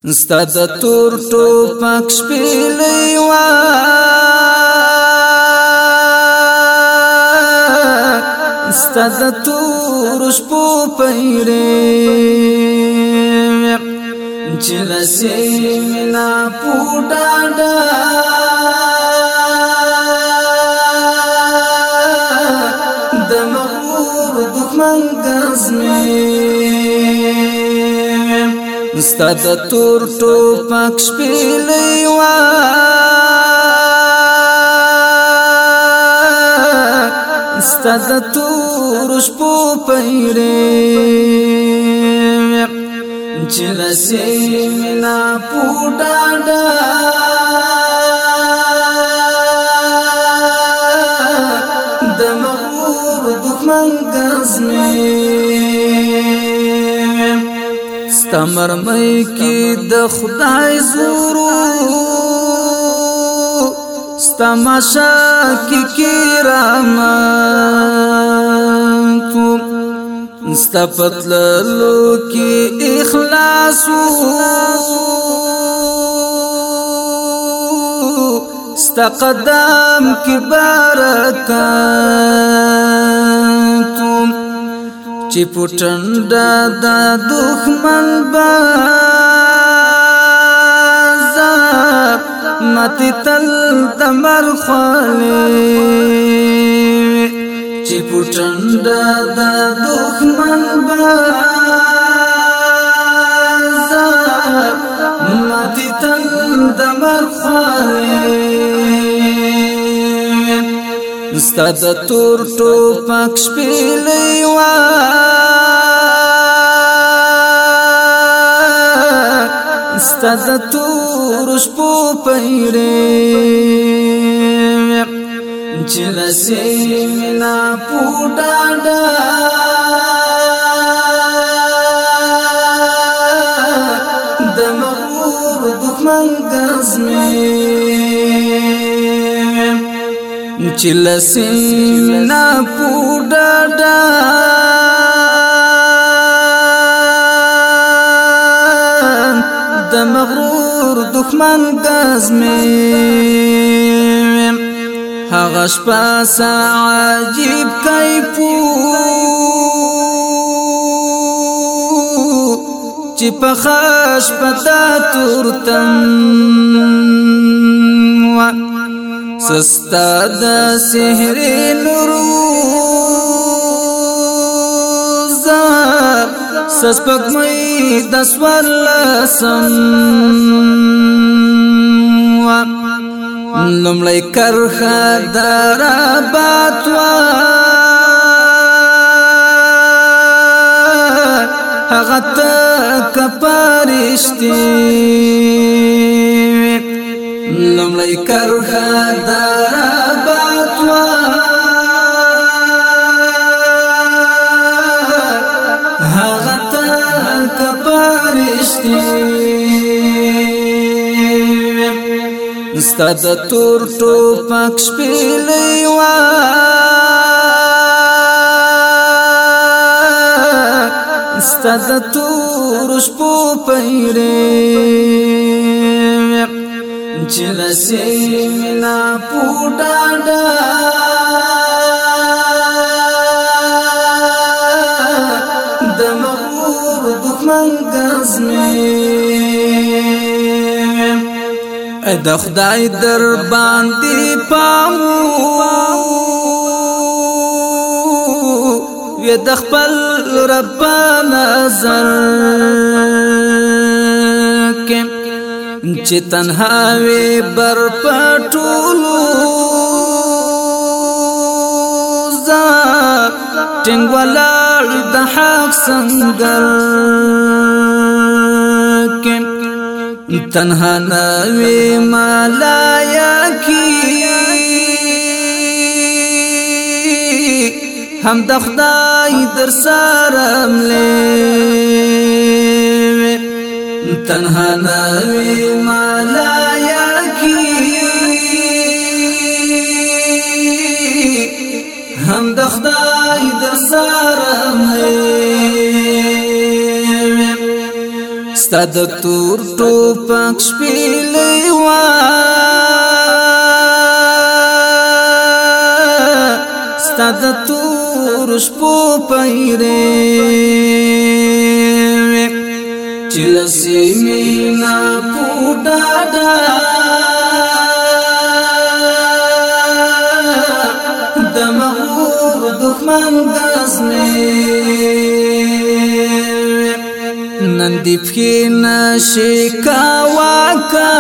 استاد تور ټوپک شپېلې وا استاد تور شپو پیرې چې لسې منا پوډاډا د مغرور دښمن ګزمې استاد تور ټوپک شپېلې وا استاد تور شپو پیرې چې لسې منا پوډاډا د مغرور دښمن ګزمې ستمرمۍ کې د خدای زورو ستماشا کې کرامت ستپتللو کې اخلاص ستقدم کې برکات چې پټنډا د دښمن بازار ماتي تل تمر خالي چې پټنډا د دښمن بازار ماتي تل تمر خالي استاد تور ټوپک شپېلې وا استاد تور شپو پیرې چې لسې منا پوډاډا د مغرور دښمن ګزمې چې لسې منا پوډاډا د مغرور دښمن ګزمې هغه شپه عجیب کیفو چې په خاش پتا تورتم سستا د سحر نوروز سسپک مې د سوار لسم لمړی کرخه درابات وا هغه ته کپارشتي لمړی کرخه درابات وا هغه ته کپارشتي استاد تور ټوپک شپېلې وا استاد تور شپو پیرې چې لسې منا پوډاډا د مغرور دښمن ګزمې د خدای در باندې پامو وې د خپل رب نظر کې چې تنها وي بر پټولو زار ټینګ ولاړ د حق سنگر کې تنها نوی مالایا کی هم د خدای در سارم لې تنها نوی مالایا کی هم د خدای در سارم لې ستاد تور ټوپک شپېلې وا ستاد تور شپو پیرې چې لسیمینا پوډاډا د مغرور دښمن غزنې نن دی پخې نشي کاواکا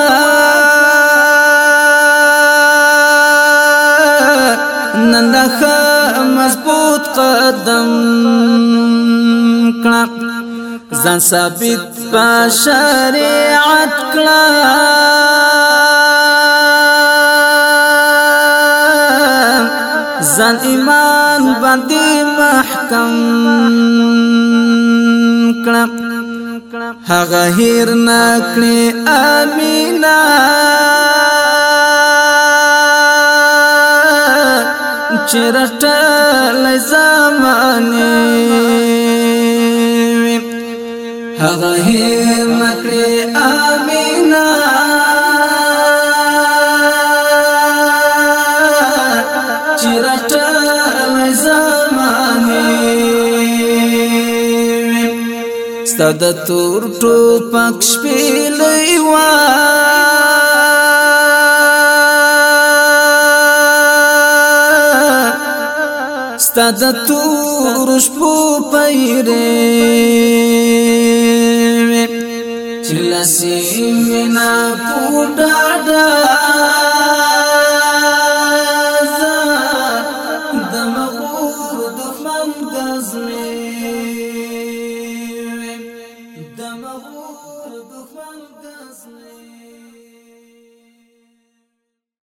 نن دخه مضبوط قدم کړه ځان ثابت په شریعت کړه ځان ایمان باندې محکم کړه هغه هیر نکړي امینا چرټل زمانه هغه هیر نکړي امینا چرټل زمانه ستاد تور ټوپک شپېلې وا ستاد تور شپو پیرې چې لسیمینا پوډاډا د مغرور دښمن غزنې د مغرور دښمن غزنې